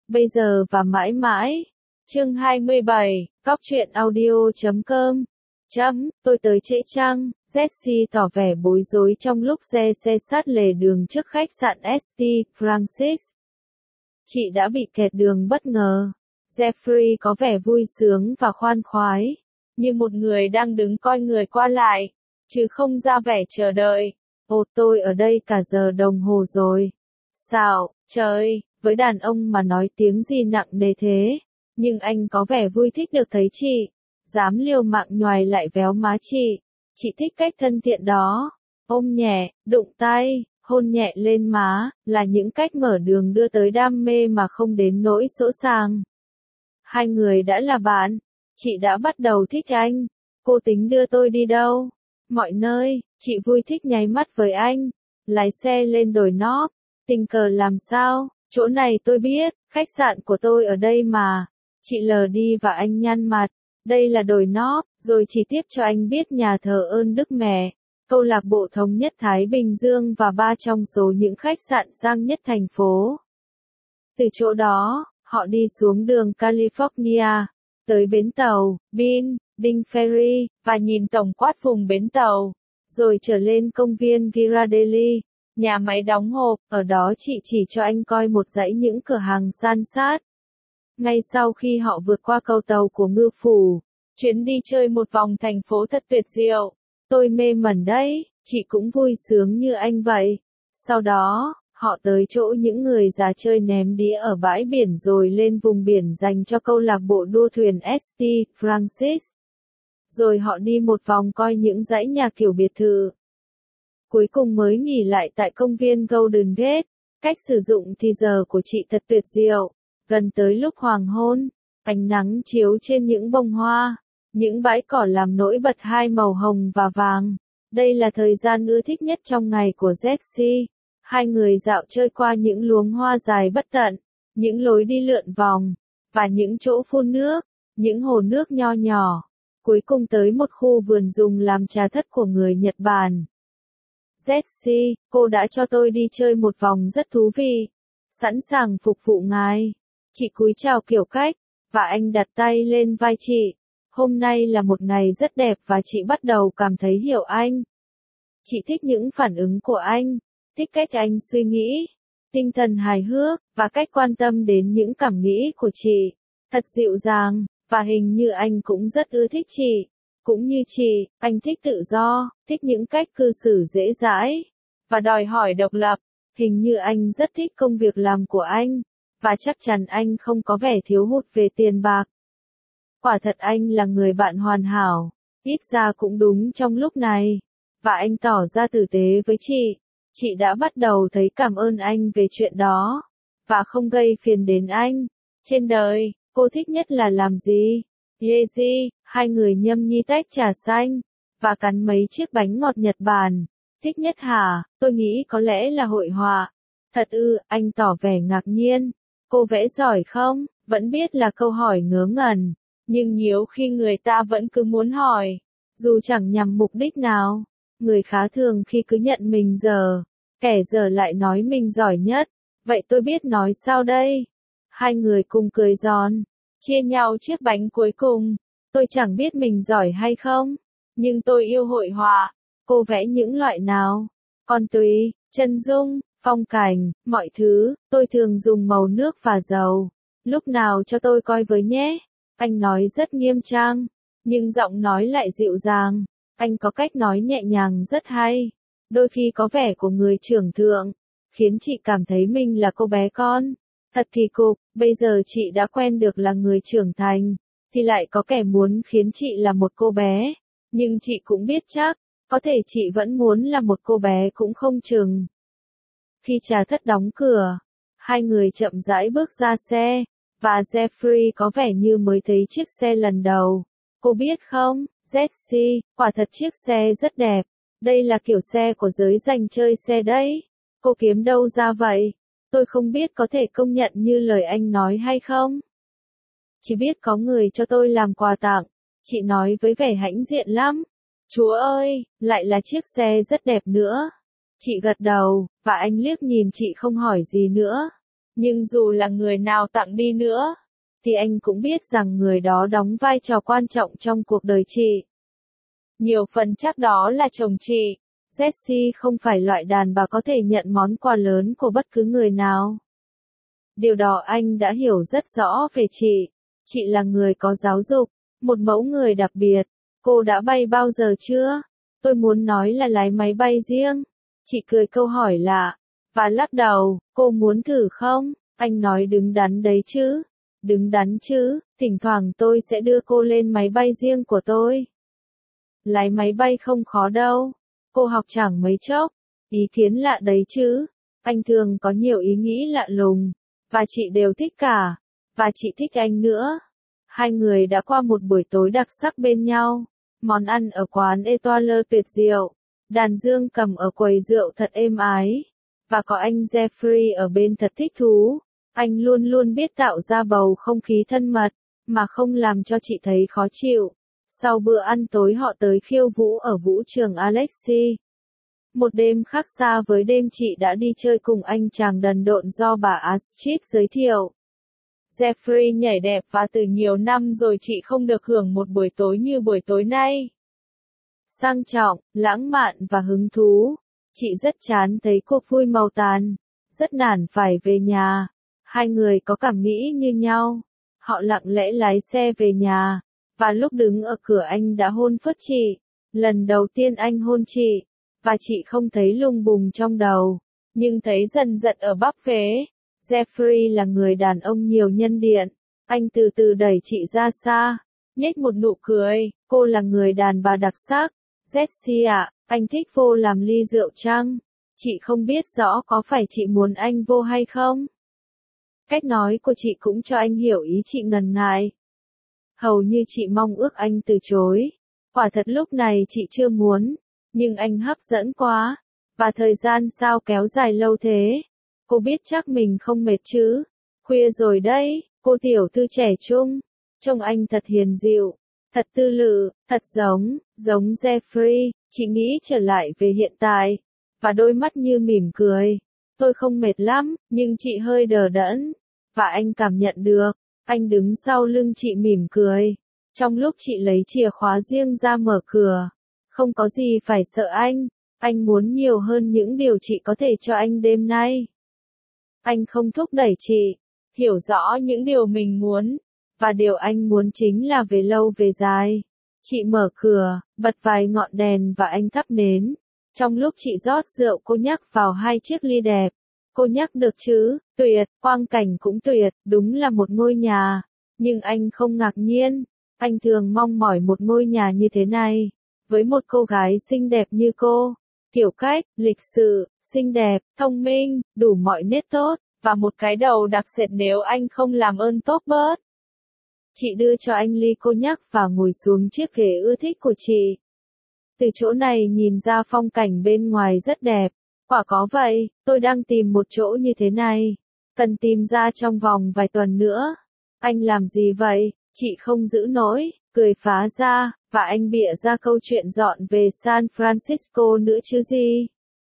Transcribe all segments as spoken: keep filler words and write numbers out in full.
bây giờ và mãi mãi. Chương hai mươi bảy, Cóc truyện audio chấm com. Chấm, tôi tới trễ chăng? Jessie tỏ vẻ bối rối trong lúc xe xe sát lề đường trước khách sạn ét tê Francis. Chị đã bị kẹt đường bất ngờ. Jeffrey có vẻ vui sướng và khoan khoái, như một người đang đứng coi người qua lại, chứ không ra vẻ chờ đợi. Ồ, tôi ở đây cả giờ đồng hồ rồi. Sao, trời, với đàn ông mà nói tiếng gì nặng nề thế. Nhưng anh có vẻ vui thích được thấy chị. Dám liều mạng nhoài lại véo má chị. Chị thích cách thân thiện đó. Ôm nhẹ, đụng tay, hôn nhẹ lên má, là những cách mở đường đưa tới đam mê mà không đến nỗi sỗ sàng. Hai người đã là bạn. Chị đã bắt đầu thích anh. Cô tính đưa tôi đi đâu? Mọi nơi. Chị vui thích nháy mắt với anh. Lái xe lên đồi nóp. Tình cờ làm sao? Chỗ này tôi biết. Khách sạn của tôi ở đây mà. Chị lờ đi và anh nhăn mặt. Đây là đồi nóp. Rồi chỉ tiếp cho anh biết nhà thờ ơn Đức Mẹ, câu lạc bộ thống nhất Thái Bình Dương và ba trong số những khách sạn sang nhất thành phố. Từ chỗ đó, họ đi xuống đường California, tới bến tàu, Bin, Ding Ferry, và nhìn tổng quát vùng bến tàu, rồi trở lên công viên Ghirardelli, nhà máy đóng hộp, ở đó chị chỉ cho anh coi một dãy những cửa hàng san sát. Ngay sau khi họ vượt qua cầu tàu của ngư phủ, chuyến đi chơi một vòng thành phố thật tuyệt diệu. Tôi mê mẩn đấy, chị cũng vui sướng như anh vậy. Sau đó, họ tới chỗ những người già chơi ném đĩa ở bãi biển rồi lên vùng biển dành cho câu lạc bộ đua thuyền ét tê Francis. Rồi họ đi một vòng coi những dãy nhà kiểu biệt thự. Cuối cùng mới nghỉ lại tại công viên Golden Gate. Cách sử dụng thì giờ của chị thật tuyệt diệu. Gần tới lúc hoàng hôn, ánh nắng chiếu trên những bông hoa, những bãi cỏ làm nổi bật hai màu hồng và vàng. Đây là thời gian ưa thích nhất trong ngày của Jessie. Hai người dạo chơi qua những luống hoa dài bất tận, những lối đi lượn vòng, và những chỗ phun nước, những hồ nước nho nhỏ. Cuối cùng tới một khu vườn dùng làm trà thất của người Nhật Bản. Jessie, cô đã cho tôi đi chơi một vòng rất thú vị. Sẵn sàng phục vụ ngài. Chị cúi chào kiểu cách, và anh đặt tay lên vai chị. Hôm nay là một ngày rất đẹp và chị bắt đầu cảm thấy hiểu anh. Chị thích những phản ứng của anh, thích cách anh suy nghĩ, tinh thần hài hước, và cách quan tâm đến những cảm nghĩ của chị. Thật dịu dàng, và hình như anh cũng rất ưa thích chị. Cũng như chị, anh thích tự do, thích những cách cư xử dễ dãi, và đòi hỏi độc lập. Hình như anh rất thích công việc làm của anh, và chắc chắn anh không có vẻ thiếu hụt về tiền bạc. Quả thật anh là người bạn hoàn hảo, ít ra cũng đúng trong lúc này. Và anh tỏ ra tử tế với chị. Chị đã bắt đầu thấy cảm ơn anh về chuyện đó, và không gây phiền đến anh. Trên đời, cô thích nhất là làm gì? Yeji, hai người nhâm nhi tách trà xanh, và cắn mấy chiếc bánh ngọt Nhật Bản. Thích nhất hả? Tôi nghĩ có lẽ là hội họa. Thật ư, anh tỏ vẻ ngạc nhiên. Cô vẽ giỏi không? Vẫn biết là câu hỏi ngớ ngẩn, nhưng nhiều khi người ta vẫn cứ muốn hỏi, dù chẳng nhằm mục đích nào. Người khá thường khi cứ nhận mình dở, kẻ dở lại nói mình giỏi nhất. Vậy tôi biết nói sao đây? Hai người cùng cười giòn, chia nhau chiếc bánh cuối cùng. Tôi chẳng biết mình giỏi hay không, nhưng tôi yêu hội họa. Cô vẽ những loại nào? Con tùy, chân dung, phong cảnh, mọi thứ. Tôi thường dùng màu nước và dầu. Lúc nào cho tôi coi với nhé. Anh nói rất nghiêm trang, nhưng giọng nói lại dịu dàng. Anh có cách nói nhẹ nhàng rất hay, đôi khi có vẻ của người trưởng thượng, khiến chị cảm thấy mình là cô bé con. Thật kỳ cục, bây giờ chị đã quen được là người trưởng thành, thì lại có kẻ muốn khiến chị là một cô bé. Nhưng chị cũng biết chắc, có thể chị vẫn muốn là một cô bé cũng không chừng. Khi trà thất đóng cửa, hai người chậm rãi bước ra xe, và Jeffrey có vẻ như mới thấy chiếc xe lần đầu. Cô biết không, Jessie, quả thật chiếc xe rất đẹp. Đây là kiểu xe của giới dành chơi xe đấy. Cô kiếm đâu ra vậy? Tôi không biết có thể công nhận như lời anh nói hay không. Chỉ biết có người cho tôi làm quà tặng. Chị nói với vẻ hãnh diện lắm. Chúa ơi, lại là chiếc xe rất đẹp nữa. Chị gật đầu, và anh liếc nhìn chị không hỏi gì nữa. Nhưng dù là người nào tặng đi nữa, thì anh cũng biết rằng người đó đóng vai trò quan trọng trong cuộc đời chị. Nhiều phần chắc đó là chồng chị. Jessie không phải loại đàn bà có thể nhận món quà lớn của bất cứ người nào. Điều đó anh đã hiểu rất rõ về chị. Chị là người có giáo dục, một mẫu người đặc biệt. Cô đã bay bao giờ chưa? Tôi muốn nói là lái máy bay riêng. Chị cười câu hỏi lạ, và lắc đầu. Cô muốn thử không? Anh nói đứng đắn đấy chứ. Đứng đắn chứ, thỉnh thoảng tôi sẽ đưa cô lên máy bay riêng của tôi. Lái máy bay không khó đâu. Cô học chẳng mấy chốc. Ý kiến lạ đấy chứ. Anh thường có nhiều ý nghĩ lạ lùng. Và chị đều thích cả. Và chị thích anh nữa. Hai người đã qua một buổi tối đặc sắc bên nhau. Món ăn ở quán Etoile tuyệt diệu. Đàn dương cầm ở quầy rượu thật êm ái. Và có anh Jeffrey ở bên thật thích thú. Anh luôn luôn biết tạo ra bầu không khí thân mật, mà không làm cho chị thấy khó chịu. Sau bữa ăn tối họ tới khiêu vũ ở vũ trường Alexi. Một đêm khác xa với đêm chị đã đi chơi cùng anh chàng đần độn do bà Astrid giới thiệu. Jeffrey nhảy đẹp và từ nhiều năm rồi chị không được hưởng một buổi tối như buổi tối nay. Sang trọng, lãng mạn và hứng thú. Chị rất chán thấy cuộc vui màu tàn. Rất nản phải về nhà. Hai người có cảm nghĩ như nhau. Họ lặng lẽ lái xe về nhà. Và lúc đứng ở cửa anh đã hôn phớt chị. Lần đầu tiên anh hôn chị. Và chị không thấy lùng bùng trong đầu. Nhưng thấy dần dần ở bắp vế. Jeffrey là người đàn ông nhiều nhân điện. Anh từ từ đẩy chị ra xa. Nhếch một nụ cười. Cô là người đàn bà đặc sắc. Jessie ạ, anh thích vô làm ly rượu chăng? Chị không biết rõ có phải chị muốn anh vô hay không? Cách nói của chị cũng cho anh hiểu ý chị ngần ngại. Hầu như chị mong ước anh từ chối. Quả thật lúc này chị chưa muốn. Nhưng anh hấp dẫn quá. Và thời gian sao kéo dài lâu thế? Cô biết chắc mình không mệt chứ? Khuya rồi đấy, cô tiểu thư trẻ trung. Trông anh thật hiền dịu. Thật tư lự, thật giống, giống Jeffrey. Chị nghĩ trở lại về hiện tại. Và đôi mắt như mỉm cười. Tôi không mệt lắm, nhưng chị hơi đờ đẫn. Và anh cảm nhận được. Anh đứng sau lưng chị mỉm cười. Trong lúc chị lấy chìa khóa riêng ra mở cửa. Không có gì phải sợ anh. Anh muốn nhiều hơn những điều chị có thể cho anh đêm nay. Anh không thúc đẩy chị. Hiểu rõ những điều mình muốn. Và điều anh muốn chính là về lâu về dài. Chị mở cửa, bật vài ngọn đèn và anh thắp nến. Trong lúc chị rót rượu cô nhắc vào hai chiếc ly đẹp. Cô nhắc được chứ, tuyệt, quang cảnh cũng tuyệt, đúng là một ngôi nhà. Nhưng anh không ngạc nhiên. Anh thường mong mỏi một ngôi nhà như thế này. Với một cô gái xinh đẹp như cô. Kiểu cách, lịch sự, xinh đẹp, thông minh, đủ mọi nét tốt. Và một cái đầu đặc sệt nếu anh không làm ơn tốt bớt. Chị đưa cho anh ly cô nhắc và ngồi xuống chiếc ghế ưa thích của chị. Từ chỗ này nhìn ra phong cảnh bên ngoài rất đẹp. Quả có vậy, tôi đang tìm một chỗ như thế này. Cần tìm ra trong vòng vài tuần nữa. Anh làm gì vậy? Chị không giữ nổi, cười phá ra, và anh bịa ra câu chuyện dọn về San Francisco nữa chứ gì.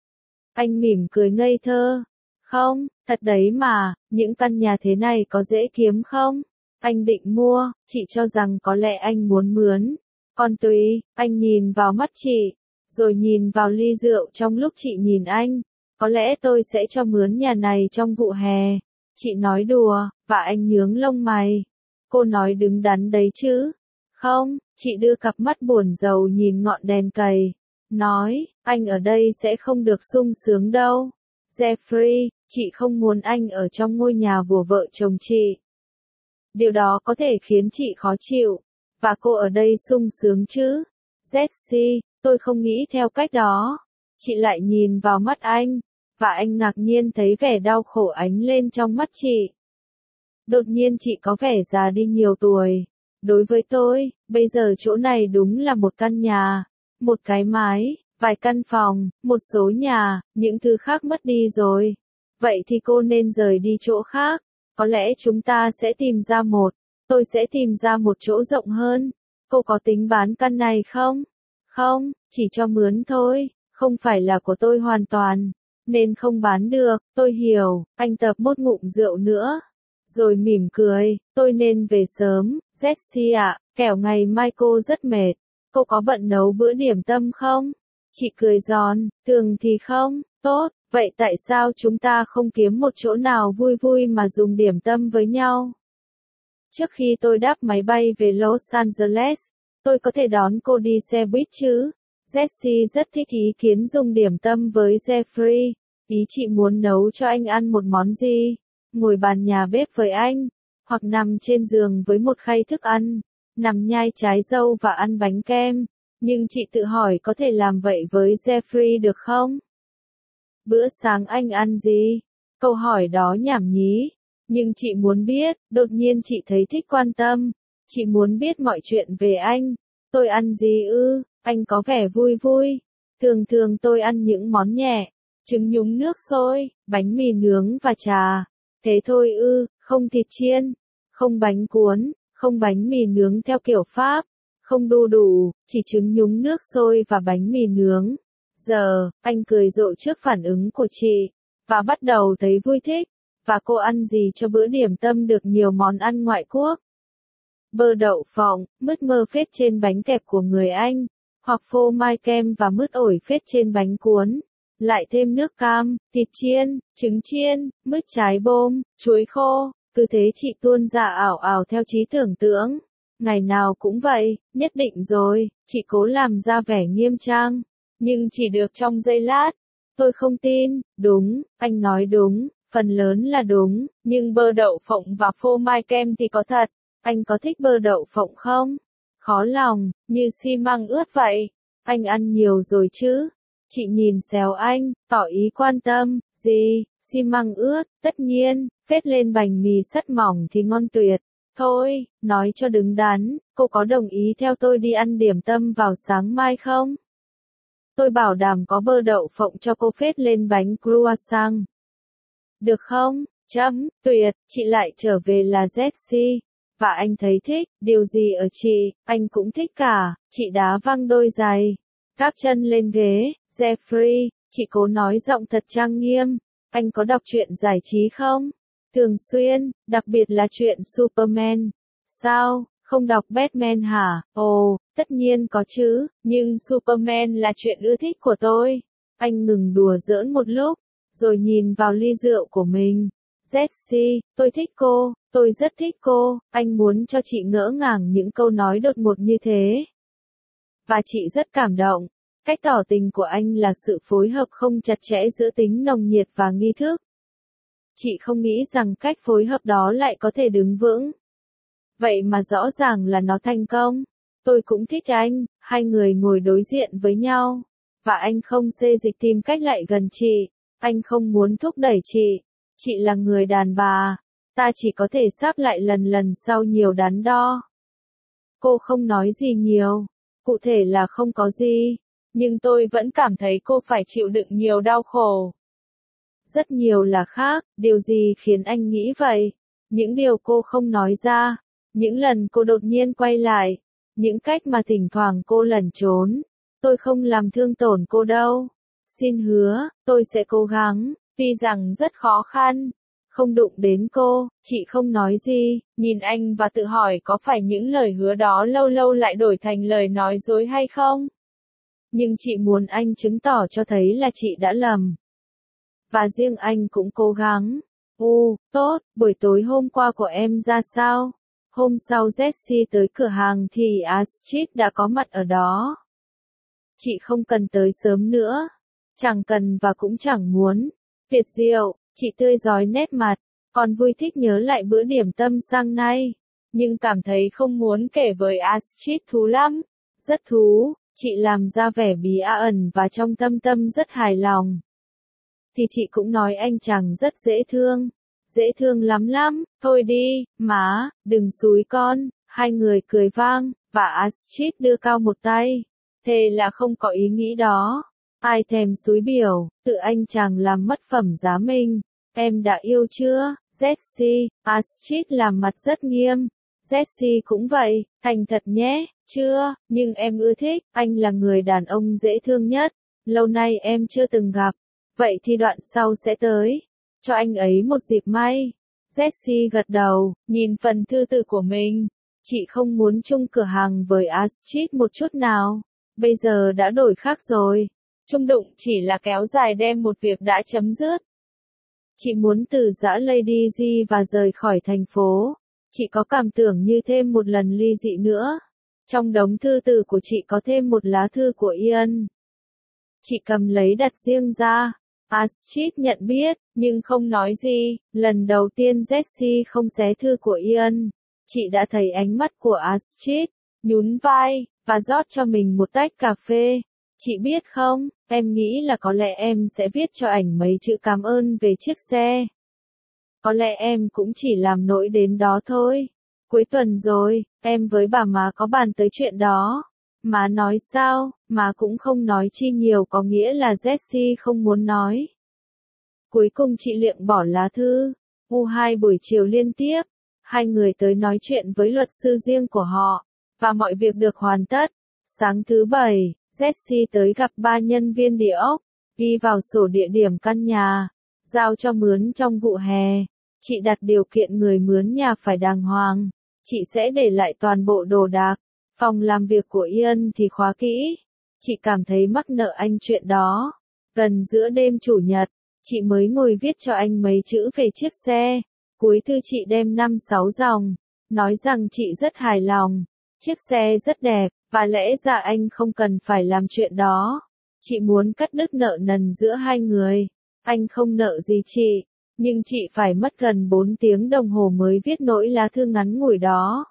Anh mỉm cười ngây thơ. Không, thật đấy mà, những căn nhà thế này có dễ kiếm không? Anh định mua, chị cho rằng có lẽ anh muốn mướn. Còn tùy, anh nhìn vào mắt chị, rồi nhìn vào ly rượu trong lúc chị nhìn anh. Có lẽ tôi sẽ cho mướn nhà này trong vụ hè. Chị nói đùa, và anh nhướng lông mày. Cô nói đứng đắn đấy chứ. Không, chị đưa cặp mắt buồn rầu nhìn ngọn đèn cầy. Nói, anh ở đây sẽ không được sung sướng đâu. Jeffrey, chị không muốn anh ở trong ngôi nhà của vợ chồng chị. Điều đó có thể khiến chị khó chịu. Và cô ở đây sung sướng chứ? Jessie, tôi không nghĩ theo cách đó. Chị lại nhìn vào mắt anh. Và anh ngạc nhiên thấy vẻ đau khổ ánh lên trong mắt chị. Đột nhiên chị có vẻ già đi nhiều tuổi. Đối với tôi, bây giờ chỗ này đúng là một căn nhà. Một cái mái, vài căn phòng, một số nhà, những thứ khác mất đi rồi. Vậy thì cô nên rời đi chỗ khác. Có lẽ chúng ta sẽ tìm ra một. Tôi sẽ tìm ra một chỗ rộng hơn. Cô có tính bán căn này không? Không, chỉ cho mướn thôi, không phải là của tôi hoàn toàn. nên không bán được, tôi hiểu, anh tập một ngụm rượu nữa. Rồi mỉm cười, tôi nên về sớm, Jessie ạ, kẻo ngày mai cô rất mệt. Cô có bận nấu bữa điểm tâm không? Chị cười giòn, thường thì không, tốt, vậy tại sao chúng ta không kiếm một chỗ nào vui vui mà dùng điểm tâm với nhau? Trước khi tôi đáp máy bay về Los Angeles, tôi có thể đón cô đi xe buýt chứ? Jessie rất thích ý kiến dùng điểm tâm với Jeffrey. Ý chị muốn nấu cho anh ăn một món gì? Ngồi bàn nhà bếp với anh, hoặc nằm trên giường với một khay thức ăn, nằm nhai trái dâu và ăn bánh kem. Nhưng chị tự hỏi có thể làm vậy với Jeffrey được không? Bữa sáng anh ăn gì? Câu hỏi đó nhảm nhí. Nhưng chị muốn biết, đột nhiên chị thấy thích quan tâm. Chị muốn biết mọi chuyện về anh. Tôi ăn gì ư? Anh có vẻ vui vui. Thường thường tôi ăn những món nhẹ, trứng nhúng nước sôi, bánh mì nướng và trà. Thế thôi ư, không thịt chiên, không bánh cuốn, không bánh mì nướng theo kiểu Pháp, không đu đủ, chỉ trứng nhúng nước sôi và bánh mì nướng. Giờ, anh cười rộ trước phản ứng của chị, và bắt đầu thấy vui thích. Và cô ăn gì cho bữa điểm tâm được nhiều món ăn ngoại quốc? Bơ đậu phộng, mứt mơ phết trên bánh kẹp của người Anh, hoặc phô mai kem và mứt ổi phết trên bánh cuốn. Lại thêm nước cam, thịt chiên, trứng chiên, mứt trái bôm, chuối khô, cứ thế chị tuôn ra ảo ảo theo trí tưởng tượng. Ngày nào cũng vậy, nhất định rồi, chị cố làm ra vẻ nghiêm trang, nhưng chỉ được trong giây lát. Tôi không tin, đúng, anh nói đúng, phần lớn là đúng, nhưng bơ đậu phộng và phô mai kem thì có thật. Anh có thích bơ đậu phộng không? Khó lòng, như xi măng ướt vậy. Anh ăn nhiều rồi chứ? Chị nhìn xéo anh, tỏ ý quan tâm. Gì, xi măng ướt, tất nhiên, phết lên bánh mì sắt mỏng thì ngon tuyệt. Thôi, nói cho đứng đắn, cô có đồng ý theo tôi đi ăn điểm tâm vào sáng mai không? Tôi bảo đảm có bơ đậu phộng cho cô phết lên bánh croissant. Được không? Chấm, tuyệt, chị lại trở về là Jessie. Và anh thấy thích, điều gì ở chị, anh cũng thích cả. Chị đá văng đôi giày, gác chân lên ghế. Jeffrey, chị cố nói giọng thật trang nghiêm. Anh có đọc truyện giải trí không? Thường xuyên, đặc biệt là truyện Superman. Sao, không đọc Batman hả? Ồ, tất nhiên có chứ, nhưng Superman là chuyện ưa thích của tôi. Anh ngừng đùa giỡn một lúc, rồi nhìn vào ly rượu của mình. Jessie, tôi thích cô, tôi rất thích cô, anh muốn cho chị ngỡ ngàng những câu nói đột ngột như thế. Và chị rất cảm động. Cách tỏ tình của anh là sự phối hợp không chặt chẽ giữa tính nồng nhiệt và nghi thức. Chị không nghĩ rằng cách phối hợp đó lại có thể đứng vững. Vậy mà rõ ràng là nó thành công. Tôi cũng thích anh, hai người ngồi đối diện với nhau. Và anh không xê dịch tìm cách lại gần chị. Anh không muốn thúc đẩy chị. Chị là người đàn bà. Ta chỉ có thể sắp lại lần lần sau nhiều đắn đo. Cô không nói gì nhiều. Cụ thể là không có gì. Nhưng tôi vẫn cảm thấy cô phải chịu đựng nhiều đau khổ. Rất nhiều là khác, điều gì khiến anh nghĩ vậy? Những điều cô không nói ra. Những lần cô đột nhiên quay lại. Những cách mà thỉnh thoảng cô lẩn trốn. Tôi không làm thương tổn cô đâu. Xin hứa, tôi sẽ cố gắng, tuy rằng rất khó khăn. Không đụng đến cô, chị không nói gì, nhìn anh và tự hỏi có phải những lời hứa đó lâu lâu lại đổi thành lời nói dối hay không? Nhưng chị muốn anh chứng tỏ cho thấy là chị đã lầm. Và riêng anh cũng cố gắng. Ồ, tốt, buổi tối hôm qua của em ra sao? Hôm sau Jessie tới cửa hàng thì Astrid đã có mặt ở đó. Chị không cần tới sớm nữa. Chẳng cần và cũng chẳng muốn. Tuyệt diệu, chị tươi rói nét mặt. Còn vui thích nhớ lại bữa điểm tâm sang nay. Nhưng cảm thấy không muốn kể với Astrid thú lắm. Rất thú, chị làm ra vẻ bí ẩn và trong tâm tâm rất hài lòng. Thì chị cũng nói anh chàng rất dễ thương. Dễ thương lắm lắm, thôi đi, má, đừng xúi con. Hai người cười vang, và Astrid đưa cao một tay. Thề là không có ý nghĩ đó. Ai thèm xúi biểu, tự anh chàng làm mất phẩm giá mình. Em đã yêu chưa, Jessie? Astrid làm mặt rất nghiêm. Jessie cũng vậy, thành thật nhé, chưa, nhưng em ưa thích, anh là người đàn ông dễ thương nhất. Lâu nay em chưa từng gặp. Vậy thì đoạn sau sẽ tới. Cho anh ấy một dịp may. Jessie gật đầu, nhìn phần thư từ của mình. Chị không muốn chung cửa hàng với Astrid một chút nào. Bây giờ đã đổi khác rồi. Chung đụng chỉ là kéo dài đem một việc đã chấm dứt. Chị muốn từ giã Lady G và rời khỏi thành phố. Chị có cảm tưởng như thêm một lần ly dị nữa. Trong đống thư từ của chị có thêm một lá thư của Ian. Chị cầm lấy đặt riêng ra. Astrid nhận biết, nhưng không nói gì. Lần đầu tiên Jessie không xé thư của Ian. Chị đã thấy ánh mắt của Astrid, nhún vai, và rót cho mình một tách cà phê. Chị biết không, em nghĩ là có lẽ em sẽ viết cho ảnh mấy chữ cảm ơn về chiếc xe. Có lẽ em cũng chỉ làm nỗi đến đó thôi. Cuối tuần rồi, em với bà má có bàn tới chuyện đó. Má nói sao, má cũng không nói chi nhiều có nghĩa là Jessie không muốn nói. Cuối cùng chị liệng bỏ lá thư. U hai buổi chiều liên tiếp, hai người tới nói chuyện với luật sư riêng của họ, và mọi việc được hoàn tất. Sáng thứ bảy, Jessie tới gặp ba nhân viên địa ốc, ghi vào sổ địa điểm căn nhà, giao cho mướn trong vụ hè. Chị đặt điều kiện người mướn nhà phải đàng hoàng. Chị sẽ để lại toàn bộ đồ đạc. Phòng làm việc của Ian thì khóa kỹ. Chị cảm thấy mắc nợ anh chuyện đó. Gần giữa đêm chủ nhật, chị mới ngồi viết cho anh mấy chữ về chiếc xe. Cuối thư chị đem năm sáu dòng, nói rằng chị rất hài lòng. Chiếc xe rất đẹp, và lẽ ra anh không cần phải làm chuyện đó. Chị muốn cắt đứt nợ nần giữa hai người. Anh không nợ gì chị, nhưng chị phải mất gần bốn tiếng đồng hồ mới viết nỗi lá thư ngắn ngủi đó.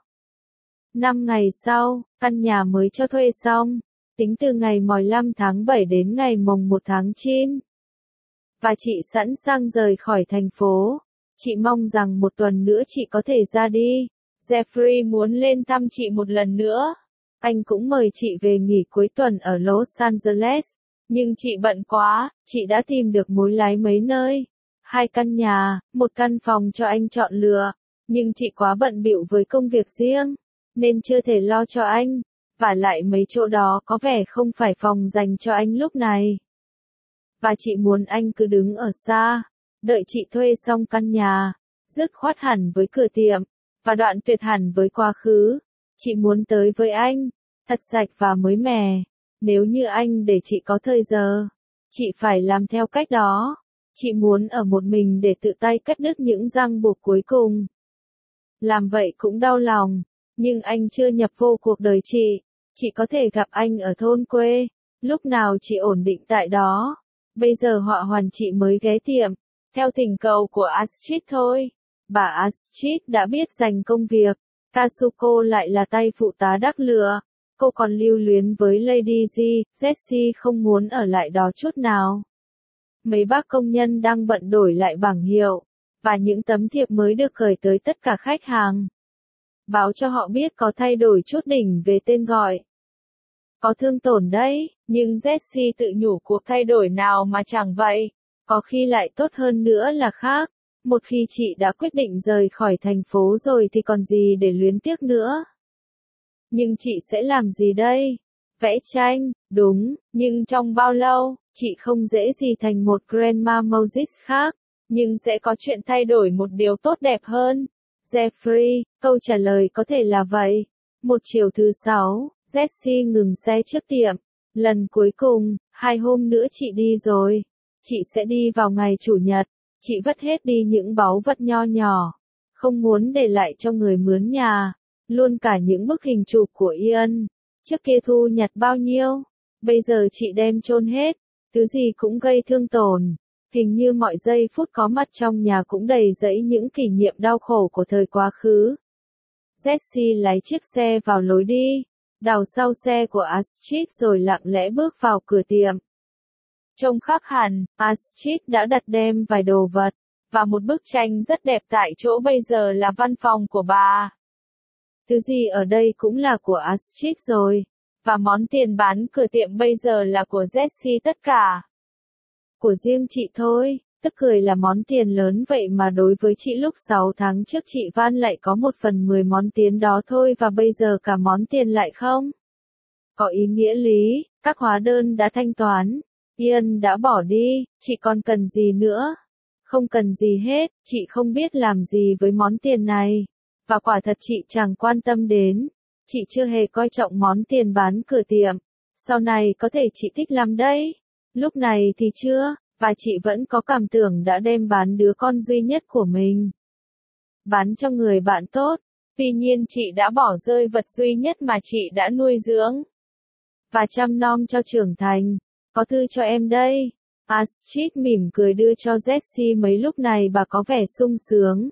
Năm ngày sau, căn nhà mới cho thuê xong, tính từ ngày mười lăm tháng bảy đến ngày mồng một tháng chín. Và chị sẵn sàng rời khỏi thành phố. Chị mong rằng một tuần nữa chị có thể ra đi. Jeffrey muốn lên thăm chị một lần nữa. Anh cũng mời chị về nghỉ cuối tuần ở Los Angeles. Nhưng chị bận quá, chị đã tìm được mối lái mấy nơi. Hai căn nhà, một căn phòng cho anh chọn lựa. Nhưng chị quá bận bịu với công việc riêng, nên chưa thể lo cho anh. Và lại mấy chỗ đó có vẻ không phải phòng dành cho anh lúc này. Và chị muốn anh cứ đứng ở xa, đợi chị thuê xong căn nhà, dứt khoát hẳn với cửa tiệm, và đoạn tuyệt hẳn với quá khứ. Chị muốn tới với anh, thật sạch và mới mẻ. Nếu như anh để chị có thời giờ, chị phải làm theo cách đó. Chị muốn ở một mình để tự tay cắt đứt những ràng buộc cuối cùng. Làm vậy cũng đau lòng, nhưng anh chưa nhập vô cuộc đời chị. Chị có thể gặp anh ở thôn quê, lúc nào chị ổn định tại đó. Bây giờ họ hoàn chị mới ghé tiệm, theo thỉnh cầu của Astrid thôi. Bà Astrid đã biết dành công việc. Kazuko lại là tay phụ tá đắc lựa. Cô còn lưu luyến với Lady G. Jessie không muốn ở lại đó chút nào. Mấy bác công nhân đang bận đổi lại bảng hiệu, và những tấm thiệp mới được gửi tới tất cả khách hàng. Báo cho họ biết có thay đổi chút đỉnh về tên gọi. Có thương tổn đấy, nhưng Jessie tự nhủ cuộc thay đổi nào mà chẳng vậy. Có khi lại tốt hơn nữa là khác. Một khi chị đã quyết định rời khỏi thành phố rồi thì còn gì để luyến tiếc nữa. Nhưng chị sẽ làm gì đây? Vẽ tranh, đúng, nhưng trong bao lâu? Chị không dễ gì thành một Grandma Moses khác, nhưng sẽ có chuyện thay đổi một điều tốt đẹp hơn. Jeffrey, câu trả lời có thể là vậy. Một chiều thứ sáu, Jessie ngừng xe trước tiệm. Lần cuối cùng, hai hôm nữa chị đi rồi. Chị sẽ đi vào ngày chủ nhật. Chị vứt hết đi những báu vật nho nhỏ. Không muốn để lại cho người mướn nhà. Luôn cả những bức hình chụp của Ian. Trước kia thu nhặt bao nhiêu? Bây giờ chị đem chôn hết. Thứ gì cũng gây thương tổn. Hình như mọi giây phút có mặt trong nhà cũng đầy dẫy những kỷ niệm đau khổ của thời quá khứ. Jessie lái chiếc xe vào lối đi, đào sau xe của Astrid rồi lặng lẽ bước vào cửa tiệm. Trông khác hẳn, Astrid đã đặt đem vài đồ vật, và một bức tranh rất đẹp tại chỗ bây giờ là văn phòng của bà. Thứ gì ở đây cũng là của Astrid rồi, và món tiền bán cửa tiệm bây giờ là của Jessie tất cả. Của riêng chị thôi, tức cười là món tiền lớn vậy mà đối với chị lúc sáu tháng trước chị Van lại có một phần mười món tiền đó thôi và bây giờ cả món tiền lại không. Có ý nghĩa lý, các hóa đơn đã thanh toán. Ian đã bỏ đi, chị còn cần gì nữa? Không cần gì hết, chị không biết làm gì với món tiền này. Và quả thật chị chẳng quan tâm đến. Chị chưa hề coi trọng món tiền bán cửa tiệm. Sau này có thể chị thích lắm đấy. Lúc này thì chưa, và chị vẫn có cảm tưởng đã đem bán đứa con duy nhất của mình. Bán cho người bạn tốt. Tuy nhiên chị đã bỏ rơi vật duy nhất mà chị đã nuôi dưỡng. Và chăm nom cho trưởng thành. Có thư cho em đây. Astrid mỉm cười đưa cho Jessie mấy lúc này bà có vẻ sung sướng.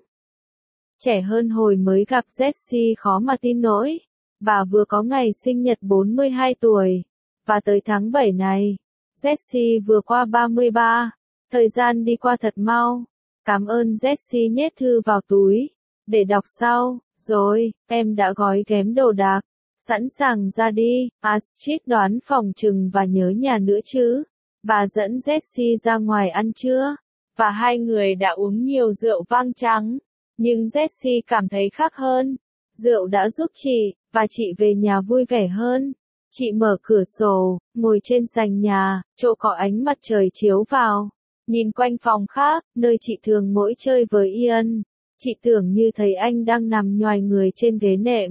Trẻ hơn hồi mới gặp Jessie khó mà tin nổi. Bà vừa có ngày sinh nhật bốn mươi hai tuổi. Và tới tháng bảy này, Jessie vừa qua ba mươi ba. Thời gian đi qua thật mau. Cảm ơn Jessie nhét thư vào túi. Để đọc sau. Rồi, em đã gói ghém đồ đạc. Sẵn sàng ra đi. Astrid đoán phòng trừng và nhớ nhà nữa chứ. Bà dẫn Jessie ra ngoài ăn trưa. Và hai người đã uống nhiều rượu vang trắng. Nhưng Jessie cảm thấy khác hơn. Rượu đã giúp chị, và chị về nhà vui vẻ hơn. Chị mở cửa sổ, ngồi trên sành nhà, chỗ có ánh mặt trời chiếu vào. Nhìn quanh phòng khác, nơi chị thường mỗi chơi với Ian. Chị tưởng như thấy anh đang nằm nhoài người trên ghế nệm.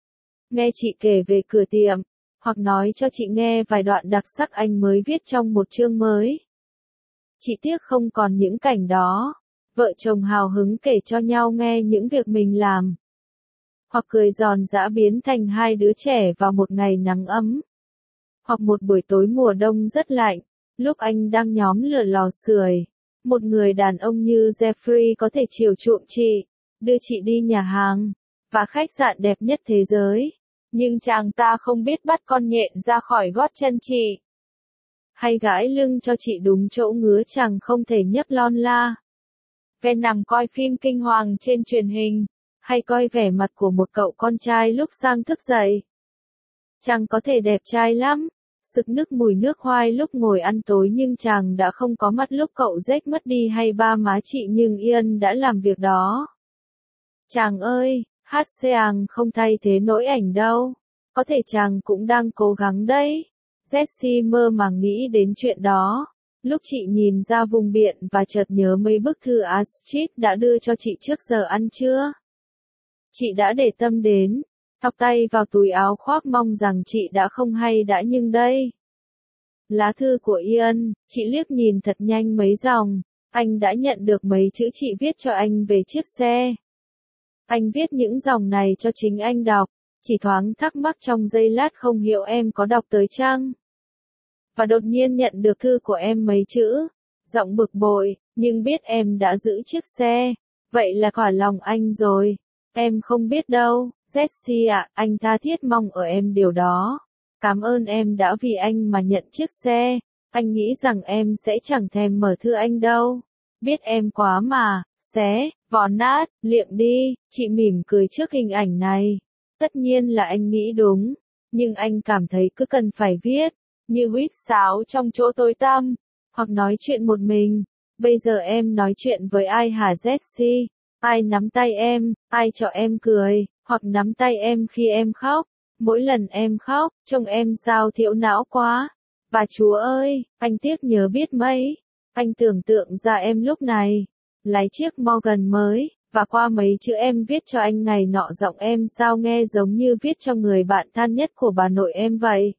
Nghe chị kể về cửa tiệm, hoặc nói cho chị nghe vài đoạn đặc sắc anh mới viết trong một chương mới. Chị tiếc không còn những cảnh đó. Vợ chồng hào hứng kể cho nhau nghe những việc mình làm. Hoặc cười giòn giã biến thành hai đứa trẻ vào một ngày nắng ấm. Hoặc một buổi tối mùa đông rất lạnh, lúc anh đang nhóm lửa lò sưởi. Một người đàn ông như Jeffrey có thể chiều chuộng chị, đưa chị đi nhà hàng, và khách sạn đẹp nhất thế giới. Nhưng chàng ta không biết bắt con nhện ra khỏi gót chân chị. Hay gãi lưng cho chị đúng chỗ ngứa chàng không thể nhấc lon la. Ven nằm coi phim kinh hoàng trên truyền hình, hay coi vẻ mặt của một cậu con trai lúc sang thức dậy. Chàng có thể đẹp trai lắm, sực nức mùi nước khoai lúc ngồi ăn tối nhưng chàng đã không có mặt lúc cậu Jack mất đi hay ba má chị nhưng Ian đã làm việc đó. Chàng ơi, hát seang không thay thế nỗi ảnh đâu. Có thể chàng cũng đang cố gắng đấy. Jessie mơ màng nghĩ đến chuyện đó. Lúc chị nhìn ra vùng biển và chợt nhớ mấy bức thư Astrid đã đưa cho chị trước giờ ăn trưa. Chị đã để tâm đến, thọc tay vào túi áo khoác mong rằng chị đã không hay đã nhưng đây. Lá thư của Ian, chị liếc nhìn thật nhanh mấy dòng, anh đã nhận được mấy chữ chị viết cho anh về chiếc xe. Anh viết những dòng này cho chính anh đọc, chỉ thoáng thắc mắc trong giây lát không hiểu em có đọc tới chăng. Và đột nhiên nhận được thư của em mấy chữ, giọng bực bội, nhưng biết em đã giữ chiếc xe, vậy là quả lòng anh rồi. Em không biết đâu, Jessie ạ, anh tha thiết mong ở em điều đó. Cảm ơn em đã vì anh mà nhận chiếc xe, anh nghĩ rằng em sẽ chẳng thèm mở thư anh đâu. Biết em quá mà, xé, vò nát, liệng đi, chị mỉm cười trước hình ảnh này. Tất nhiên là anh nghĩ đúng, nhưng anh cảm thấy cứ cần phải viết, như huýt sáo trong chỗ tối tăm, hoặc nói chuyện một mình. Bây giờ em nói chuyện với ai hả Jessie? Ai nắm tay em, ai cho em cười, hoặc nắm tay em khi em khóc. Mỗi lần em khóc, trông em sao thiểu não quá. Và Chúa ơi, anh tiếc nhớ biết mấy. Anh tưởng tượng ra em lúc này, lái chiếc Morgan mới, và qua mấy chữ em viết cho anh ngày nọ giọng em sao nghe giống như viết cho người bạn thân nhất của bà nội em vậy.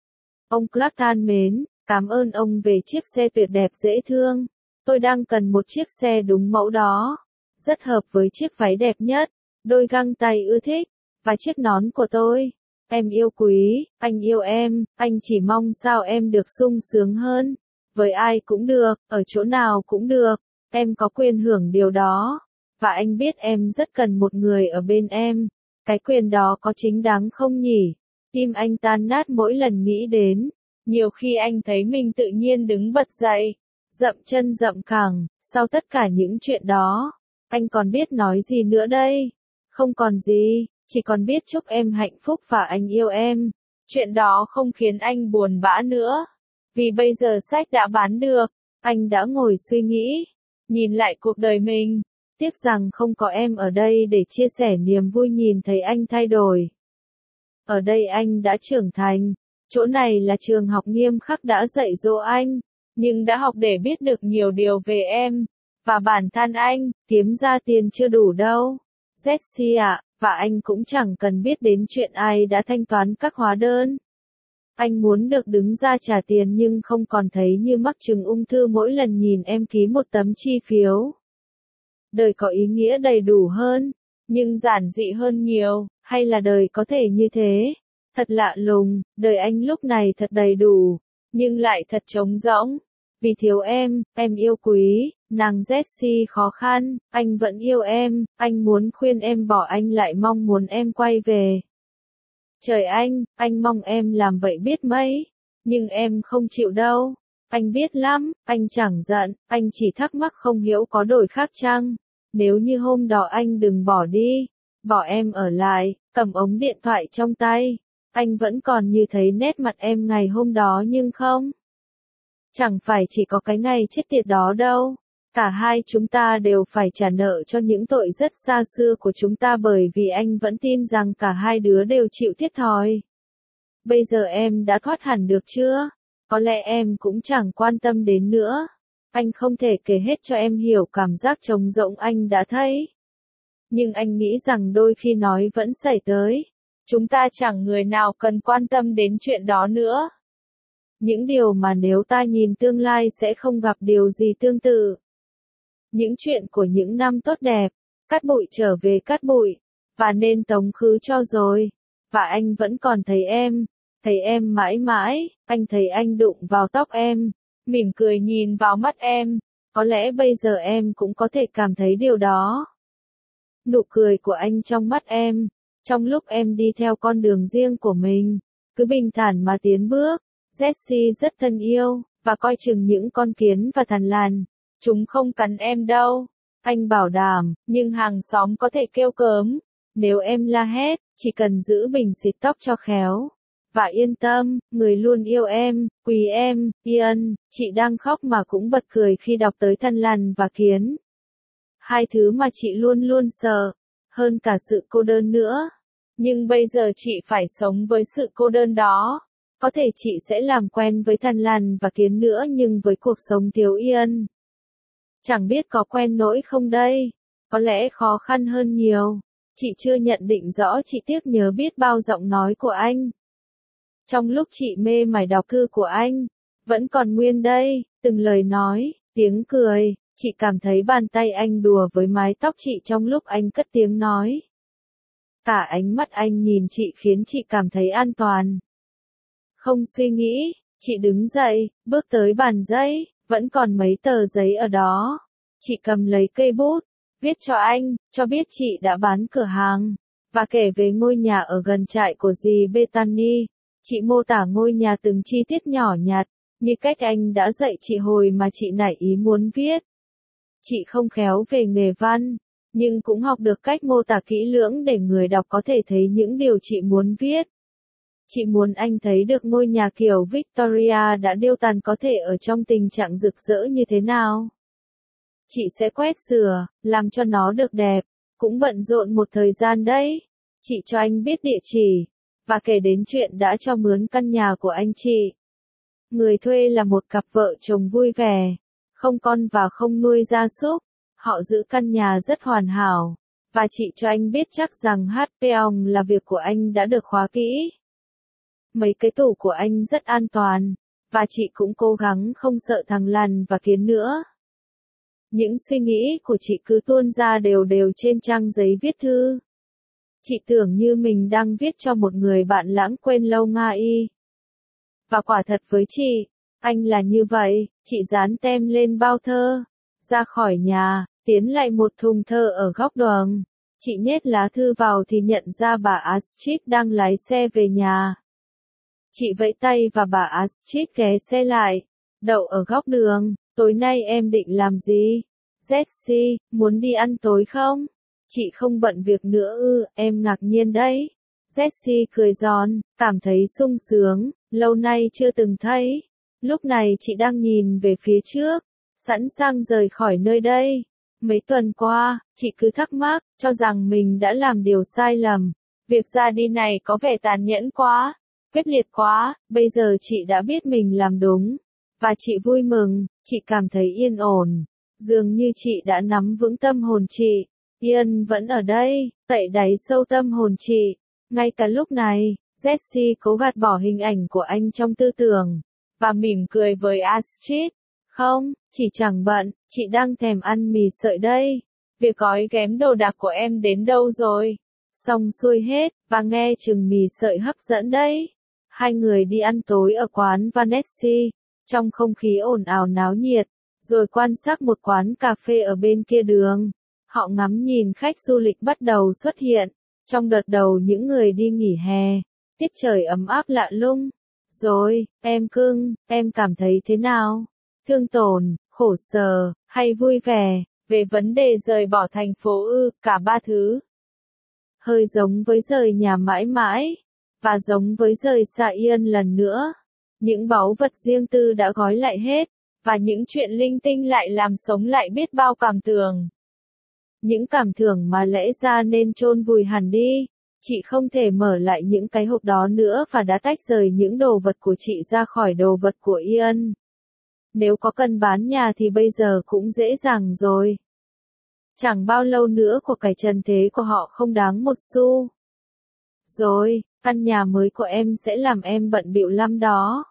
Ông Clark thân mến, cảm ơn ông về chiếc xe tuyệt đẹp dễ thương. Tôi đang cần một chiếc xe đúng mẫu đó. Rất hợp với chiếc váy đẹp nhất, đôi găng tay ưa thích, và chiếc nón của tôi. Em yêu quý, anh yêu em, anh chỉ mong sao em được sung sướng hơn. Với ai cũng được, ở chỗ nào cũng được, em có quyền hưởng điều đó. Và anh biết em rất cần một người ở bên em. Cái quyền đó có chính đáng không nhỉ? Tim anh tan nát mỗi lần nghĩ đến. Nhiều khi anh thấy mình tự nhiên đứng bật dậy, dậm chân dậm cẳng, sau tất cả những chuyện đó. Anh còn biết nói gì nữa đây? Không còn gì, chỉ còn biết chúc em hạnh phúc và anh yêu em. Chuyện đó không khiến anh buồn bã nữa. Vì bây giờ sách đã bán được, anh đã ngồi suy nghĩ, nhìn lại cuộc đời mình. Tiếc rằng không có em ở đây để chia sẻ niềm vui nhìn thấy anh thay đổi. Ở đây anh đã trưởng thành. Chỗ này là trường học nghiêm khắc đã dạy dỗ anh. nhưng đã học để biết được nhiều điều về em. Và bản thân anh, kiếm ra tiền chưa đủ đâu. Jessie ạ, và anh cũng chẳng cần biết đến chuyện ai đã thanh toán các hóa đơn. Anh muốn được đứng ra trả tiền nhưng không còn thấy như mắc chứng ung thư mỗi lần nhìn em ký một tấm chi phiếu. Đời có ý nghĩa đầy đủ hơn, nhưng giản dị hơn nhiều, hay là đời có thể như thế? Thật lạ lùng, đời anh lúc này thật đầy đủ, nhưng lại thật trống rỗng. Vì thiếu em, em yêu quý, nàng Jessie khó khăn, anh vẫn yêu em, anh muốn khuyên em bỏ anh lại mong muốn em quay về. Trời anh, anh mong em làm vậy biết mấy, nhưng em không chịu đâu. Anh biết lắm, anh chẳng giận, anh chỉ thắc mắc không hiểu có đổi khác chăng? Nếu như hôm đó anh đừng bỏ đi, bỏ em ở lại, cầm ống điện thoại trong tay, anh vẫn còn như thấy nét mặt em ngày hôm đó nhưng không. Chẳng phải chỉ có cái ngày chết tiệt đó đâu. Cả hai chúng ta đều phải trả nợ cho những tội rất xa xưa của chúng ta bởi vì anh vẫn tin rằng cả hai đứa đều chịu thiệt thòi. Bây giờ em đã thoát hẳn được chưa? Có lẽ em cũng chẳng quan tâm đến nữa. Anh không thể kể hết cho em hiểu cảm giác trống rỗng anh đã thấy. Nhưng anh nghĩ rằng đôi khi nói vẫn xảy tới. Chúng ta chẳng người nào cần quan tâm đến chuyện đó nữa. Những điều mà nếu ta nhìn tương lai sẽ không gặp điều gì tương tự. Những chuyện của những năm tốt đẹp, cát bụi trở về cát bụi, và nên tống khứ cho rồi. Và anh vẫn còn thấy em, thấy em mãi mãi, anh thấy anh đụng vào tóc em, mỉm cười nhìn vào mắt em, có lẽ bây giờ em cũng có thể cảm thấy điều đó. Nụ cười của anh trong mắt em, trong lúc em đi theo con đường riêng của mình, cứ bình thản mà tiến bước. Jessie rất thân yêu, và coi chừng những con kiến và thằn lằn. Chúng không cắn em đâu. Anh bảo đảm, nhưng hàng xóm có thể kêu cớm. Nếu em la hét, chỉ cần giữ bình xịt tóc cho khéo. Và yên tâm, người luôn yêu em, quý em, Ian. Chị đang khóc mà cũng bật cười khi đọc tới thằn lằn và kiến. Hai thứ mà chị luôn luôn sợ, hơn cả sự cô đơn nữa. Nhưng bây giờ chị phải sống với sự cô đơn đó. Có thể chị sẽ làm quen với thằn lằn và kiến nữa nhưng với cuộc sống thiếu Ian. Chẳng biết có quen nỗi không đây, có lẽ khó khăn hơn nhiều. Chị chưa nhận định rõ chị tiếc nhớ biết bao giọng nói của anh. Trong lúc chị mê mải đọc thư của anh, vẫn còn nguyên đây, từng lời nói, tiếng cười, chị cảm thấy bàn tay anh đùa với mái tóc chị trong lúc anh cất tiếng nói. Cả ánh mắt anh nhìn chị khiến chị cảm thấy an toàn. Không suy nghĩ, chị đứng dậy, bước tới bàn giấy, vẫn còn mấy tờ giấy ở đó. Chị cầm lấy cây bút, viết cho anh, cho biết chị đã bán cửa hàng, và kể về ngôi nhà ở gần trại của dì Bethany. Chị mô tả ngôi nhà từng chi tiết nhỏ nhặt, như cách anh đã dạy chị hồi mà chị nảy ý muốn viết. Chị không khéo về nghề văn, nhưng cũng học được cách mô tả kỹ lưỡng để người đọc có thể thấy những điều chị muốn viết. Chị muốn anh thấy được ngôi nhà kiểu Victoria đã điêu tàn có thể ở trong tình trạng rực rỡ như thế nào. Chị sẽ quét sửa, làm cho nó được đẹp, cũng bận rộn một thời gian đấy. Chị cho anh biết địa chỉ, và kể đến chuyện đã cho mướn căn nhà của anh chị. Người thuê là một cặp vợ chồng vui vẻ, không con và không nuôi gia súc. Họ giữ căn nhà rất hoàn hảo, và chị cho anh biết chắc rằng hát pê ong là việc của anh đã được khóa kỹ. Mấy cái tủ của anh rất an toàn, và chị cũng cố gắng không sợ thằn lằn và kiến nữa. Những suy nghĩ của chị cứ tuôn ra đều đều trên trang giấy viết thư. Chị tưởng như mình đang viết cho một người bạn lãng quên lâu ngai. Và quả thật với chị, anh là như vậy. Chị dán tem lên bao thơ, ra khỏi nhà, tiến lại một thùng thơ ở góc đường. Chị nhét lá thư vào thì nhận ra bà Astrid đang lái xe về nhà. Chị vẫy tay và bà Astrid ghé xe lại, đậu ở góc đường. Tối nay em định làm gì? Jessie, muốn đi ăn tối không? Chị không bận việc nữa ư, em ngạc nhiên đấy. Jessie cười giòn, cảm thấy sung sướng, lâu nay chưa từng thấy. Lúc này chị đang nhìn về phía trước, sẵn sàng rời khỏi nơi đây. Mấy tuần qua, chị cứ thắc mắc, cho rằng mình đã làm điều sai lầm. Việc ra đi này có vẻ tàn nhẫn quá, quyết liệt quá, bây giờ chị đã biết mình làm đúng. Và chị vui mừng, chị cảm thấy yên ổn. Dường như chị đã nắm vững tâm hồn chị. Ian vẫn ở đây, tận đáy sâu tâm hồn chị. Ngay cả lúc này, Jessie cố gạt bỏ hình ảnh của anh trong tư tưởng. Và mỉm cười với Astrid. Không, chị chẳng bận, chị đang thèm ăn mì sợi đây. Việc gói ghém đồ đạc của em đến đâu rồi? Xong xuôi hết, và nghe chừng mì sợi hấp dẫn đấy. Hai người đi ăn tối ở quán Vanessa, trong không khí ồn ào náo nhiệt, rồi quan sát một quán cà phê ở bên kia đường. Họ ngắm nhìn khách du lịch bắt đầu xuất hiện, trong đợt đầu những người đi nghỉ hè, tiết trời ấm áp lạ lùng. Rồi, em cưng, em cảm thấy thế nào? Thương tổn, khổ sở, hay vui vẻ, về vấn đề rời bỏ thành phố ư, cả ba thứ. Hơi giống với rời nhà mãi mãi, và giống với rời xa Ian lần nữa. Những báu vật riêng tư đã gói lại hết, và những chuyện linh tinh lại làm sống lại biết bao cảm tưởng. Những cảm tưởng mà lẽ ra nên chôn vùi hẳn đi. Chị không thể mở lại những cái hộp đó nữa và đã tách rời những đồ vật của chị ra khỏi đồ vật của Ian. Nếu có cần bán nhà thì bây giờ cũng dễ dàng rồi. Chẳng bao lâu nữa cuộc cải trần thế của họ không đáng một xu. Rồi, căn nhà mới của em sẽ làm em bận bịu lắm đó.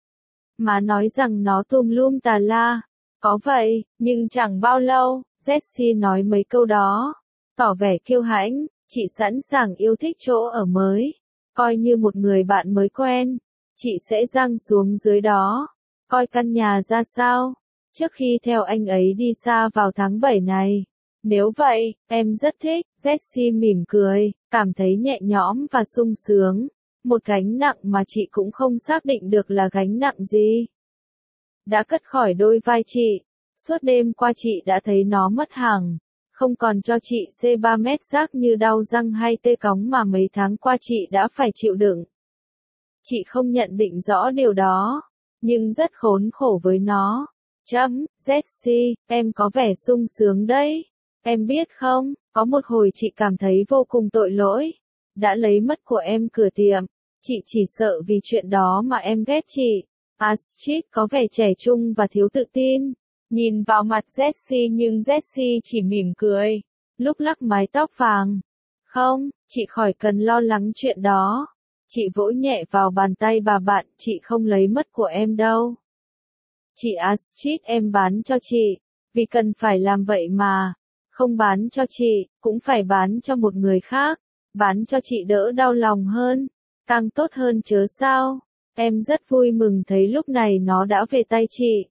Má nói rằng nó tùm lum tà la. Có vậy, nhưng chẳng bao lâu, Jessie nói mấy câu đó. Tỏ vẻ kiêu hãnh, chị sẵn sàng yêu thích chỗ ở mới. Coi như một người bạn mới quen. Chị sẽ giăng xuống dưới đó. Coi căn nhà ra sao. Trước khi theo anh ấy đi xa vào tháng bảy này. Nếu vậy, em rất thích. Jessie mỉm cười, cảm thấy nhẹ nhõm và sung sướng. Một gánh nặng mà chị cũng không xác định được là gánh nặng gì. Đã cất khỏi đôi vai chị. Suốt đêm qua chị đã thấy nó mất hàng. Không còn cho chị xê ba mét rác như đau răng hay tê cóng mà mấy tháng qua chị đã phải chịu đựng. Chị không nhận định rõ điều đó, nhưng rất khốn khổ với nó. Chấm, Jessie, em có vẻ sung sướng đấy. Em biết không, có một hồi chị cảm thấy vô cùng tội lỗi. Đã lấy mất của em cửa tiệm. Chị chỉ sợ vì chuyện đó mà em ghét chị. Astrid có vẻ trẻ trung và thiếu tự tin. Nhìn vào mặt Jessie nhưng Jessie chỉ mỉm cười. Lúc lắc mái tóc vàng. Không, chị khỏi cần lo lắng chuyện đó. Chị vỗ nhẹ vào bàn tay bà bạn, chị không lấy mất của em đâu. Chị Astrid em bán cho chị. Vì cần phải làm vậy mà. Không bán cho chị, cũng phải bán cho một người khác. Bán cho chị đỡ đau lòng hơn. Càng tốt hơn chớ sao. Em rất vui mừng thấy lúc này nó đã về tay chị.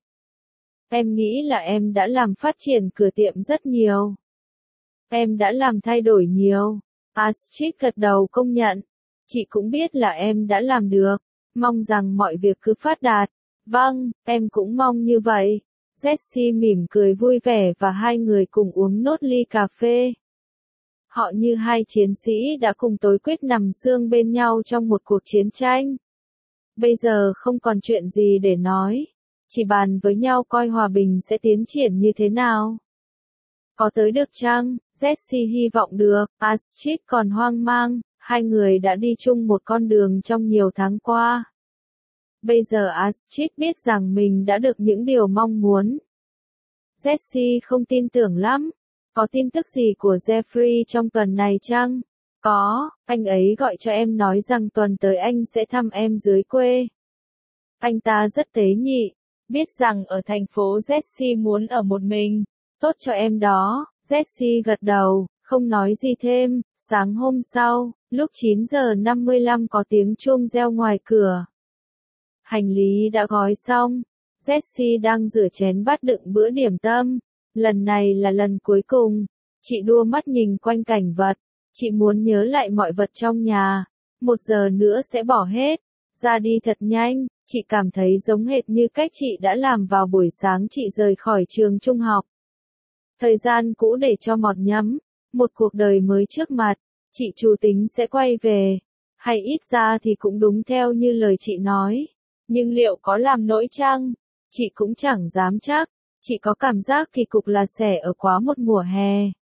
Em nghĩ là em đã làm phát triển cửa tiệm rất nhiều. Em đã làm thay đổi nhiều. Astrid gật đầu công nhận. Chị cũng biết là em đã làm được. Mong rằng mọi việc cứ phát đạt. Vâng, em cũng mong như vậy. Jessie mỉm cười vui vẻ và hai người cùng uống nốt ly cà phê. Họ như hai chiến sĩ đã cùng tối quyết nằm xương bên nhau trong một cuộc chiến tranh. Bây giờ không còn chuyện gì để nói. Chỉ bàn với nhau coi hòa bình sẽ tiến triển như thế nào. Có tới được chăng? Jessie hy vọng được. Astrid còn hoang mang. Hai người đã đi chung một con đường trong nhiều tháng qua. Bây giờ Astrid biết rằng mình đã được những điều mong muốn. Jessie không tin tưởng lắm. Có tin tức gì của Jeffrey trong tuần này chăng? Có, anh ấy gọi cho em nói rằng tuần tới anh sẽ thăm em dưới quê. Anh ta rất tế nhị. Biết rằng ở thành phố Jessie muốn ở một mình. Tốt cho em đó. Jessie gật đầu, không nói gì thêm. Sáng hôm sau, lúc chín giờ năm mươi lăm có tiếng chuông reo ngoài cửa. Hành lý đã gói xong. Jessie đang rửa chén bát đựng bữa điểm tâm. Lần này là lần cuối cùng. Chị đua mắt nhìn quanh cảnh vật. Chị muốn nhớ lại mọi vật trong nhà. Một giờ nữa sẽ bỏ hết. Ra đi thật nhanh. Chị cảm thấy giống hệt như cách chị đã làm vào buổi sáng chị rời khỏi trường trung học. Thời gian cũ để cho mọt nhắm. Một cuộc đời mới trước mặt. Chị chủ tính sẽ quay về. Hay ít ra thì cũng đúng theo như lời chị nói. Nhưng liệu có làm nỗi chăng? Chị cũng chẳng dám chắc. Chị có cảm giác kỳ cục là sẽ ở quá một mùa hè.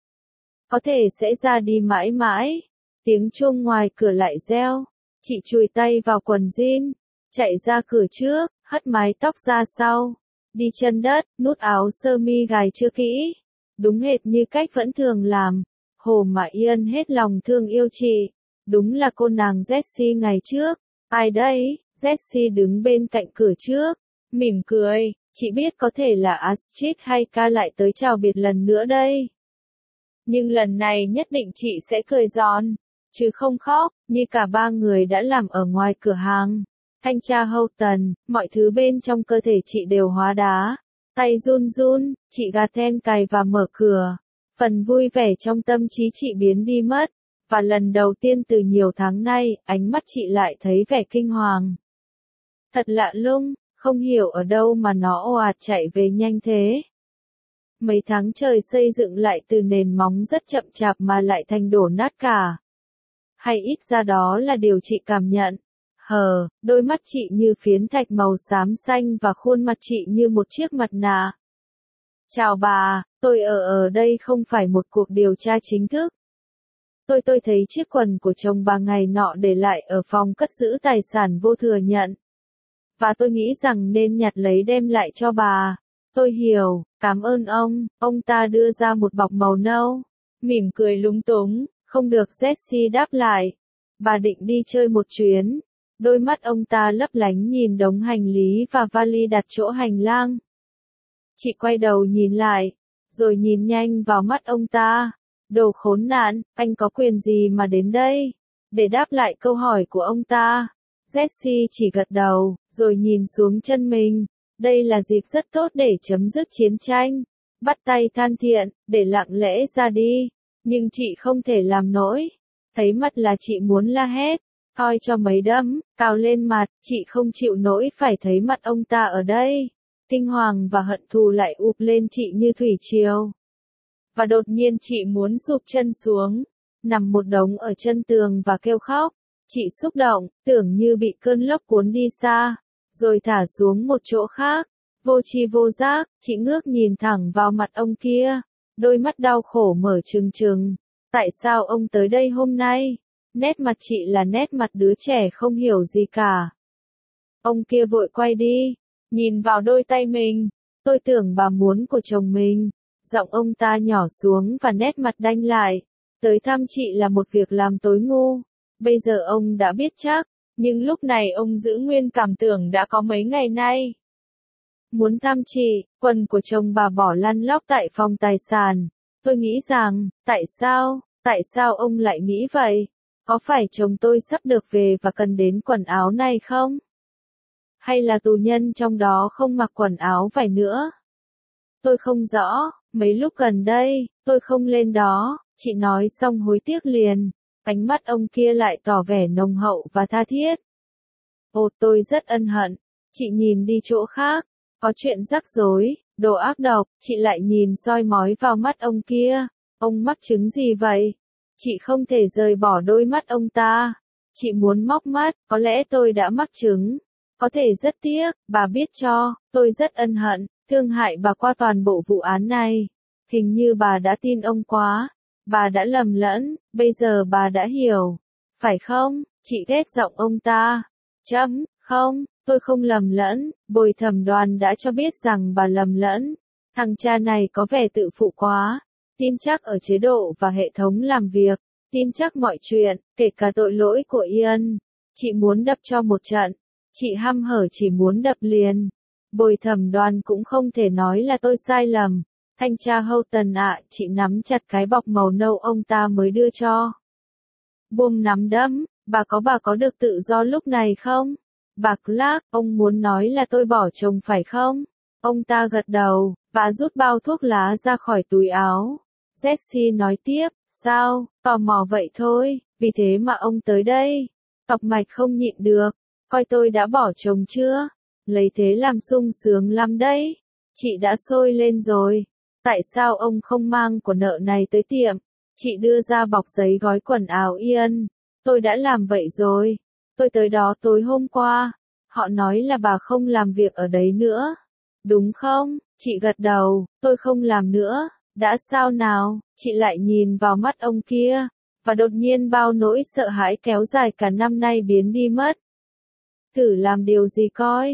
Có thể sẽ ra đi mãi mãi. Tiếng chuông ngoài cửa lại reo. Chị chùi tay vào quần jean. Chạy ra cửa trước. hất mái tóc ra sau, đi chân đất, nút áo sơ mi gài chưa kỹ, đúng hệt như cách vẫn thường làm. Hồ Mại Yên hết lòng thương yêu chị, đúng là cô nàng Jessie ngày trước. Ai đây? Jessie đứng bên cạnh cửa trước, mỉm cười, chị biết có thể là Astrid hay Ca lại tới chào biệt lần nữa đây. Nhưng lần này nhất định chị sẽ cười giòn, chứ không khóc, như cả ba người đã làm ở ngoài cửa hàng. Thanh tra Houghton, mọi thứ bên trong cơ thể chị đều hóa đá. Tay run run, chị gạt then cài và mở cửa. Phần vui vẻ trong tâm trí chị biến đi mất. Và lần đầu tiên từ nhiều tháng nay, ánh mắt chị lại thấy vẻ kinh hoàng. Thật lạ lùng, không hiểu ở đâu mà nó ồ ạt chạy về nhanh thế. Mấy tháng trời xây dựng lại từ nền móng rất chậm chạp mà lại thành đổ nát cả. Hay ít ra đó là điều chị cảm nhận. Hờ, đôi mắt chị như phiến thạch màu xám xanh và khuôn mặt chị như một chiếc mặt nạ. Chào bà, tôi ở ở đây không phải một cuộc điều tra chính thức. Tôi tôi thấy chiếc quần của chồng bà ngày nọ để lại ở phòng cất giữ tài sản vô thừa nhận. Và tôi nghĩ rằng nên nhặt lấy đem lại cho bà. Tôi hiểu, cảm ơn ông, ông ta đưa ra một bọc màu nâu. Mỉm cười lúng túng, không được Jessie đáp lại. Bà định đi chơi một chuyến. Đôi mắt ông ta lấp lánh nhìn đống hành lý và vali đặt chỗ hành lang. Chị quay đầu nhìn lại, rồi nhìn nhanh vào mắt ông ta. Đồ khốn nạn, anh có quyền gì mà đến đây? Để đáp lại câu hỏi của ông ta, Jessie chỉ gật đầu, rồi nhìn xuống chân mình. Đây là dịp rất tốt để chấm dứt chiến tranh. Bắt tay than thiện, để lặng lẽ ra đi. Nhưng chị không thể làm nổi. Thấy mặt là chị muốn la hét. Thôi cho mấy đấm, cào lên mặt, chị không chịu nổi phải thấy mặt ông ta ở đây. Kinh hoàng và hận thù lại ụp lên chị như thủy triều. Và đột nhiên chị muốn sụp chân xuống, nằm một đống ở chân tường và kêu khóc. Chị xúc động, tưởng như bị cơn lốc cuốn đi xa, rồi thả xuống một chỗ khác. Vô tri vô giác, chị ngước nhìn thẳng vào mặt ông kia, đôi mắt đau khổ mở trừng trừng. Tại sao ông tới đây hôm nay? Nét mặt chị là nét mặt đứa trẻ không hiểu gì cả. Ông kia vội quay đi, nhìn vào đôi tay mình. Tôi tưởng bà muốn của chồng mình. Giọng ông ta nhỏ xuống và nét mặt đanh lại. Tới thăm chị là một việc làm tối ngu. Bây giờ ông đã biết chắc, nhưng lúc này ông giữ nguyên cảm tưởng đã có mấy ngày nay. Muốn thăm chị, quần của chồng bà bỏ lăn lóc tại phòng tài sản. Tôi nghĩ rằng, tại sao, tại sao ông lại nghĩ vậy? Có phải chồng tôi sắp được về và cần đến quần áo này không? Hay là tù nhân trong đó không mặc quần áo vải nữa? Tôi không rõ, mấy lúc gần đây, tôi không lên đó, chị nói xong hối tiếc liền. Ánh mắt ông kia lại tỏ vẻ nồng hậu và tha thiết. Ồ, tôi rất ân hận. Chị nhìn đi chỗ khác. Có chuyện rắc rối, đồ ác độc. Chị lại nhìn soi mói vào mắt ông kia. Ông mắc chứng gì vậy? Chị không thể rời bỏ đôi mắt ông ta. Chị muốn móc mắt, có lẽ tôi đã mắc chứng. Có thể rất tiếc, bà biết cho, tôi rất ân hận, thương hại bà qua toàn bộ vụ án này. Hình như bà đã tin ông quá. Bà đã lầm lẫn, bây giờ bà đã hiểu. Phải không? Chị ghét giọng ông ta. Chấm, không, tôi không lầm lẫn, bồi thẩm đoàn đã cho biết rằng bà lầm lẫn. Thằng cha này có vẻ tự phụ quá. Tin chắc ở chế độ và hệ thống làm việc. Tin chắc mọi chuyện, kể cả tội lỗi của Ian. Chị muốn đập cho một trận. Chị hăm hở chỉ muốn đập liền. Bồi thẩm đoàn cũng không thể nói là tôi sai lầm. Thanh tra Houghton ạ, chị nắm chặt cái bọc màu nâu ông ta mới đưa cho. Buông nắm đấm, bà có bà có được tự do lúc này không? Bà Clark, ông muốn nói là tôi bỏ chồng phải không? Ông ta gật đầu, và rút bao thuốc lá ra khỏi túi áo. Jessie nói tiếp, sao, tò mò vậy thôi, vì thế mà ông tới đây. Tọc mạch không nhịn được, coi tôi đã bỏ chồng chưa? Lấy thế làm sung sướng lắm đấy. Chị đã sôi lên rồi. Tại sao ông không mang của nợ này tới tiệm? Chị đưa ra bọc giấy gói quần áo Ian. Tôi đã làm vậy rồi. Tôi tới đó tối hôm qua. Họ nói là bà không làm việc ở đấy nữa. Đúng không? Chị gật đầu. Tôi không làm nữa. Đã sao nào? Chị lại nhìn vào mắt ông kia. Và đột nhiên bao nỗi sợ hãi kéo dài cả năm nay biến đi mất. Thử làm điều gì coi.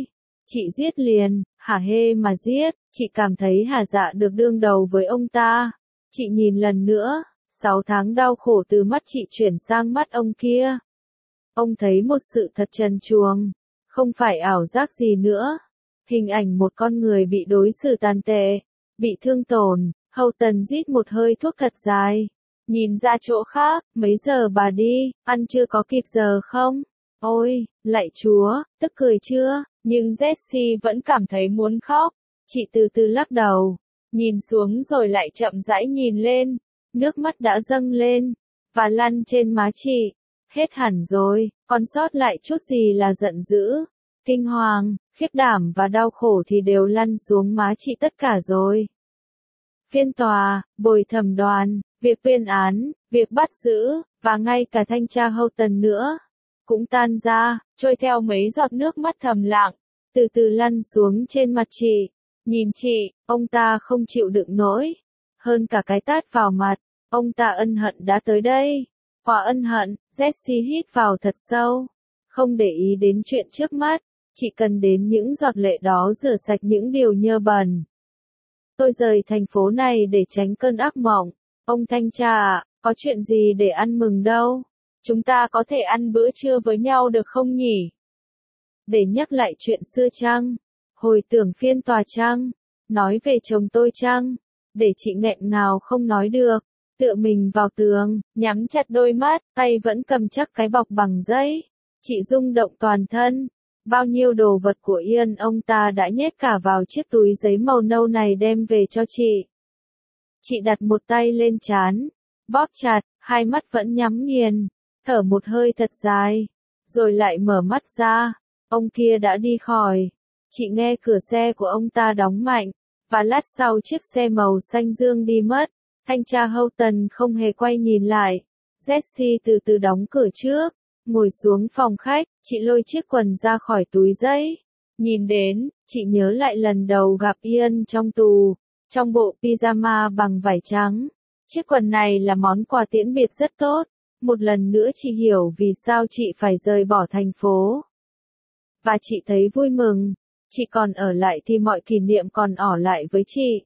Chị giết liền, hả hê mà giết, chị cảm thấy Hà Dạ được đương đầu với ông ta. Chị nhìn lần nữa, sáu tháng đau khổ từ mắt chị chuyển sang mắt ông kia. Ông thấy một sự thật trần truồng, không phải ảo giác gì nữa. Hình ảnh một con người bị đối xử tàn tệ, bị thương tổn. Hầu Tần rít một hơi thuốc thật dài, nhìn ra chỗ khác, mấy giờ bà đi, ăn chưa có kịp giờ không? Ôi, lạy Chúa, tức cười chưa? Nhưng Jessie vẫn cảm thấy muốn khóc. Chị từ từ lắc đầu, nhìn xuống rồi lại chậm rãi nhìn lên, nước mắt đã dâng lên, và lăn trên má chị. Hết hẳn rồi, còn sót lại chút gì là giận dữ, kinh hoàng, khiếp đảm và đau khổ thì đều lăn xuống má chị tất cả rồi. Phiên tòa, bồi thẩm đoàn, việc tuyên án, việc bắt giữ, và ngay cả thanh tra Hầu Tần nữa, cũng tan ra, trôi theo mấy giọt nước mắt thầm lặng, từ từ lăn xuống trên mặt chị. Nhìn chị, ông ta không chịu đựng nổi, hơn cả cái tát vào mặt, ông ta ân hận đã tới đây. Hòa ân hận, Jessie hít vào thật sâu, không để ý đến chuyện trước mắt, chỉ cần đến những giọt lệ đó rửa sạch những điều nhơ bẩn. Tôi rời thành phố này để tránh cơn ác mộng. Ông thanh tra ạ, có chuyện gì để ăn mừng đâu? Chúng ta có thể ăn bữa trưa với nhau được không nhỉ? Để nhắc lại chuyện xưa chăng? Hồi tưởng phiên tòa chăng? Nói về chồng tôi chăng? Để chị nghẹn ngào không nói được, tựa mình vào tường, nhắm chặt đôi mắt, tay vẫn cầm chắc cái bọc bằng giấy. Chị rung động toàn thân. Bao nhiêu đồ vật của Ian ông ta đã nhét cả vào chiếc túi giấy màu nâu này đem về cho chị. Chị đặt một tay lên trán, bóp chặt, hai mắt vẫn nhắm nghiền, thở một hơi thật dài, rồi lại mở mắt ra. Ông kia đã đi khỏi. Chị nghe cửa xe của ông ta đóng mạnh, và lát sau chiếc xe màu xanh dương đi mất. Thanh tra Hầu Tần không hề quay nhìn lại. Jessie từ từ đóng cửa trước, ngồi xuống phòng khách, chị lôi chiếc quần ra khỏi túi giấy. Nhìn đến, chị nhớ lại lần đầu gặp Ian trong tù, trong bộ pyjama bằng vải trắng. Chiếc quần này là món quà tiễn biệt rất tốt. Một lần nữa chị hiểu vì sao chị phải rời bỏ thành phố. Và chị thấy vui mừng. Chị còn ở lại thì mọi kỷ niệm còn ở lại với chị.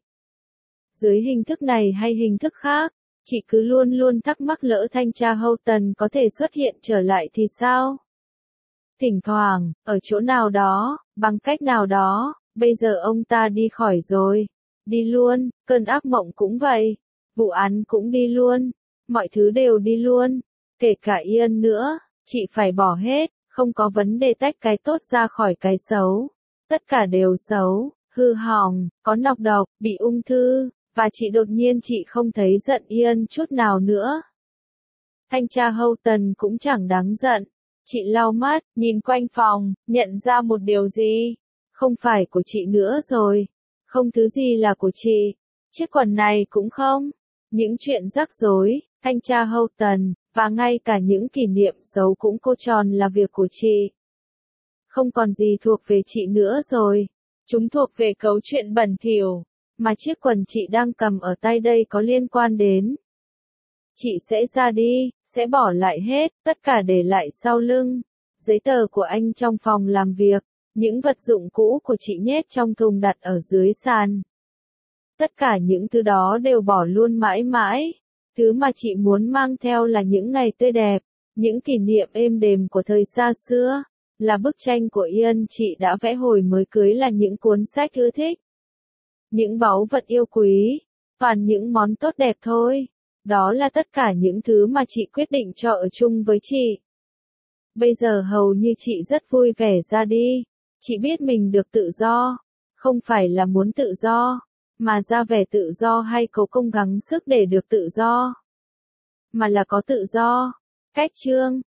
Dưới hình thức này hay hình thức khác, chị cứ luôn luôn thắc mắc lỡ thanh tra Hầu Tần có thể xuất hiện trở lại thì sao? Thỉnh thoảng, ở chỗ nào đó, bằng cách nào đó, bây giờ ông ta đi khỏi rồi. Đi luôn, cơn ác mộng cũng vậy. Vụ án cũng đi luôn. Mọi thứ đều đi luôn. Kể cả Ian nữa, chị phải bỏ hết, không có vấn đề tách cái tốt ra khỏi cái xấu. Tất cả đều xấu, hư hỏng, có nọc độc, bị ung thư, và chị đột nhiên chị không thấy giận Ian chút nào nữa. Thanh tra Hầu Tần cũng chẳng đáng giận. Chị lau mắt, nhìn quanh phòng, nhận ra một điều gì. Không phải của chị nữa rồi. Không thứ gì là của chị. Chiếc quần này cũng không. Những chuyện rắc rối, thanh tra Hầu Tần, và ngay cả những kỷ niệm xấu cũng cô tròn là việc của chị. Không còn gì thuộc về chị nữa rồi. Chúng thuộc về cấu truyện bẩn thỉu, mà chiếc quần chị đang cầm ở tay đây có liên quan đến. Chị sẽ ra đi, sẽ bỏ lại hết, tất cả để lại sau lưng. Giấy tờ của anh trong phòng làm việc, những vật dụng cũ của chị nhét trong thùng đặt ở dưới sàn. Tất cả những thứ đó đều bỏ luôn mãi mãi. Thứ mà chị muốn mang theo là những ngày tươi đẹp, những kỷ niệm êm đềm của thời xa xưa. Là bức tranh của Ian chị đã vẽ hồi mới cưới, là những cuốn sách ưa thích. Những báu vật yêu quý, toàn những món tốt đẹp thôi. Đó là tất cả những thứ mà chị quyết định cho ở chung với chị. Bây giờ hầu như chị rất vui vẻ ra đi. Chị biết mình được tự do. Không phải là muốn tự do, mà ra vẻ tự do hay cố công gắng sức để được tự do. Mà là có tự do. Cách chương